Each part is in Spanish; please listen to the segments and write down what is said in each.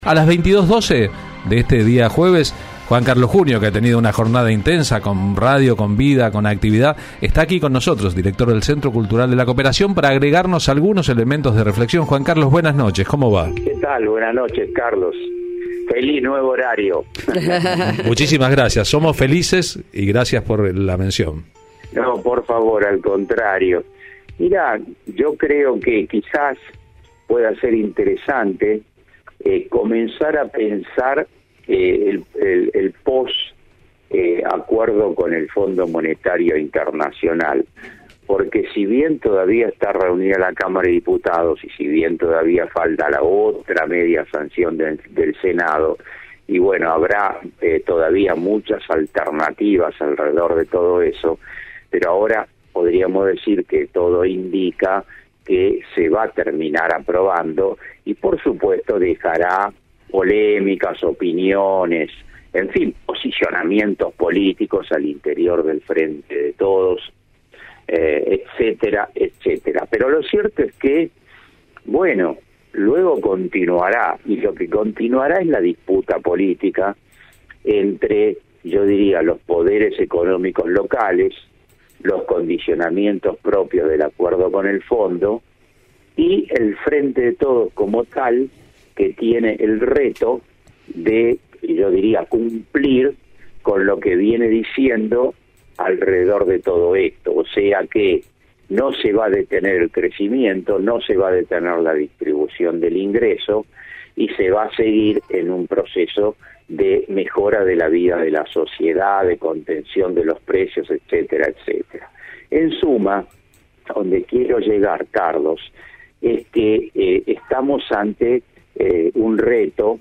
A las 22:12 de este día jueves, Juan Carlos Junio, que ha tenido una jornada intensa con radio, con vida, con actividad, está aquí con nosotros, director del Centro Cultural de la Cooperación, para agregarnos algunos elementos de reflexión. Juan Carlos, buenas noches, ¿cómo va? ¿Qué tal? Buenas noches, Carlos. Feliz nuevo horario. Muchísimas gracias, somos felices y gracias por la mención. No, por favor, al contrario. Mira, yo creo que quizás pueda ser interesante comenzar a pensar el post-acuerdo con el Fondo Monetario Internacional, porque si bien todavía está reunida la Cámara de Diputados y si bien todavía falta la otra media sanción del Senado, y bueno, habrá todavía muchas alternativas alrededor de todo eso, pero ahora podríamos decir que todo indica que se va a terminar aprobando y por supuesto dejará polémicas, opiniones, en fin, posicionamientos políticos al interior del Frente de Todos, etcétera, etcétera. Pero lo cierto es que, bueno, luego continuará, y lo que continuará es la disputa política entre, yo diría, los poderes económicos locales, los condicionamientos propios del acuerdo con el fondo y el Frente de Todos como tal, que tiene el reto de, yo diría, cumplir con lo que viene diciendo alrededor de todo esto, o sea que no se va a detener el crecimiento, no se va a detener la distribución del ingreso y se va a seguir en un proceso de mejora de la vida de la sociedad, de contención de los precios, etcétera, etcétera. En suma, donde quiero llegar, Carlos, es que estamos ante un reto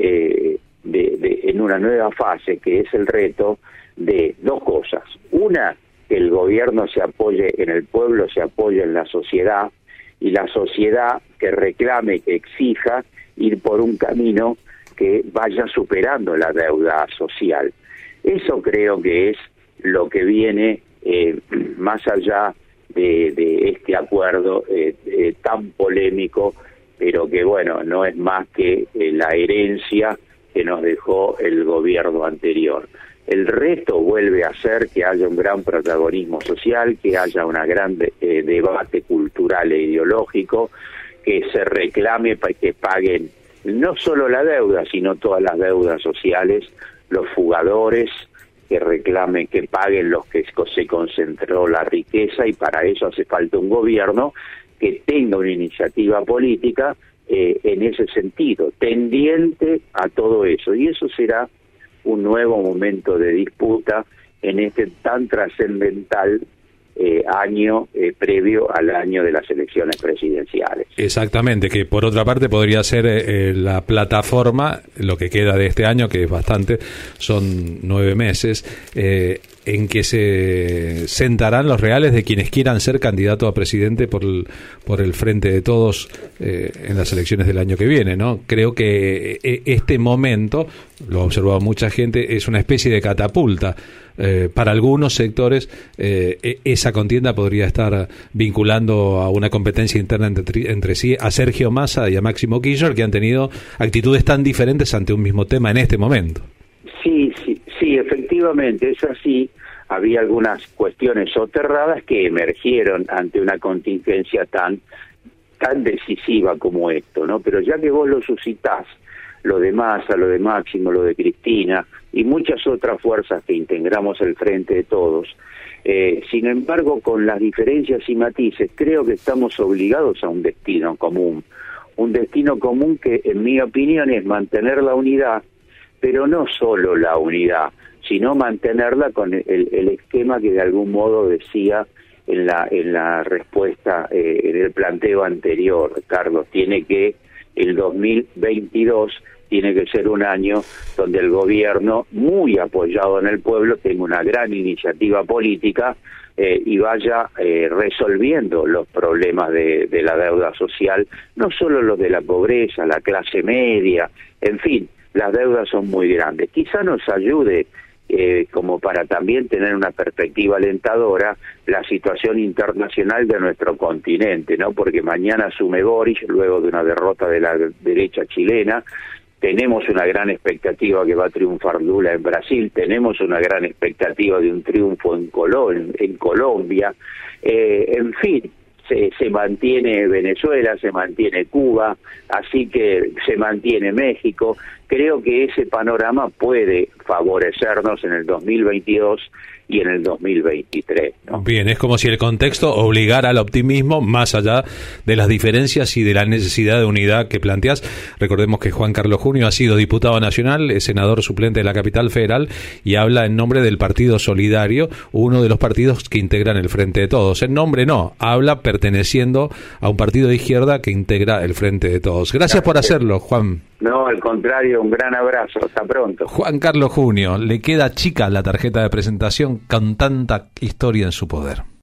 en una nueva fase, que es el reto de dos cosas. Una, que el gobierno se apoye en el pueblo, se apoye en la sociedad, y la sociedad que reclame, que exija ir por un camino que vaya superando la deuda social. Eso creo que es lo que viene más allá de este acuerdo tan polémico, pero que bueno, no es más que la herencia que nos dejó el gobierno anterior. El resto vuelve a ser que haya un gran protagonismo social, que haya un gran debate cultural e ideológico, que se reclame para que paguen no solo la deuda, sino todas las deudas sociales, los fugadores, que reclamen que paguen los que se concentró la riqueza, y para eso hace falta un gobierno que tenga una iniciativa política en ese sentido, tendiente a todo eso, y eso será un nuevo momento de disputa en este tan trascendental año previo al año de las elecciones presidenciales. Exactamente, que por otra parte podría ser la plataforma, lo que queda de este año, que es bastante, son 9 meses, en que se sentarán los reales de quienes quieran ser candidato a presidente por el Frente de Todos en las elecciones del año que viene, ¿no? Creo que este momento, lo ha observado mucha gente, es una especie de catapulta. Para algunos sectores esa contienda podría estar vinculando a una competencia interna entre sí a Sergio Massa y a Máximo Kirchner, que han tenido actitudes tan diferentes ante un mismo tema en este momento. Sí, efectivamente, es así. Había algunas cuestiones soterradas que emergieron ante una contingencia tan decisiva como esto, ¿no? Pero ya que vos lo suscitás, lo de Massa, lo de Máximo, lo de Cristina y muchas otras fuerzas que integramos el Frente de Todos, sin embargo, con las diferencias y matices, creo que estamos obligados a un destino común que, en mi opinión, es mantener la unidad, pero no solo la unidad, sino mantenerla con el esquema que de algún modo decía en la respuesta, en el planteo anterior, Carlos. El 2022 tiene que ser un año donde el gobierno, muy apoyado en el pueblo, tenga una gran iniciativa política y vaya resolviendo los problemas de la deuda social, no solo los de la pobreza, la clase media, en fin, las deudas son muy grandes. Quizá nos ayude como para también tener una perspectiva alentadora la situación internacional de nuestro continente, ¿no? Porque mañana asume Boric, luego de una derrota de la derecha chilena, tenemos una gran expectativa que va a triunfar Lula en Brasil, tenemos una gran expectativa de un triunfo en Colombia, en fin, se mantiene Venezuela, se mantiene Cuba, así que se mantiene México. Creo que ese panorama puede favorecernos en el 2022 y en el 2023, ¿no? Bien, es como si el contexto obligara al optimismo más allá de las diferencias y de la necesidad de unidad que planteás. Recordemos que Juan Carlos Junio ha sido diputado nacional, es senador suplente de la Capital Federal y habla en nombre del Partido Solidario, uno de los partidos que integran el Frente de Todos. En nombre no, habla perteneciendo a un partido de izquierda que integra el Frente de Todos. Gracias por hacerlo, Juan. No, al contrario, un gran abrazo, hasta pronto. Juan Carlos Junio, le queda chica la tarjeta de presentación con tanta historia en su poder.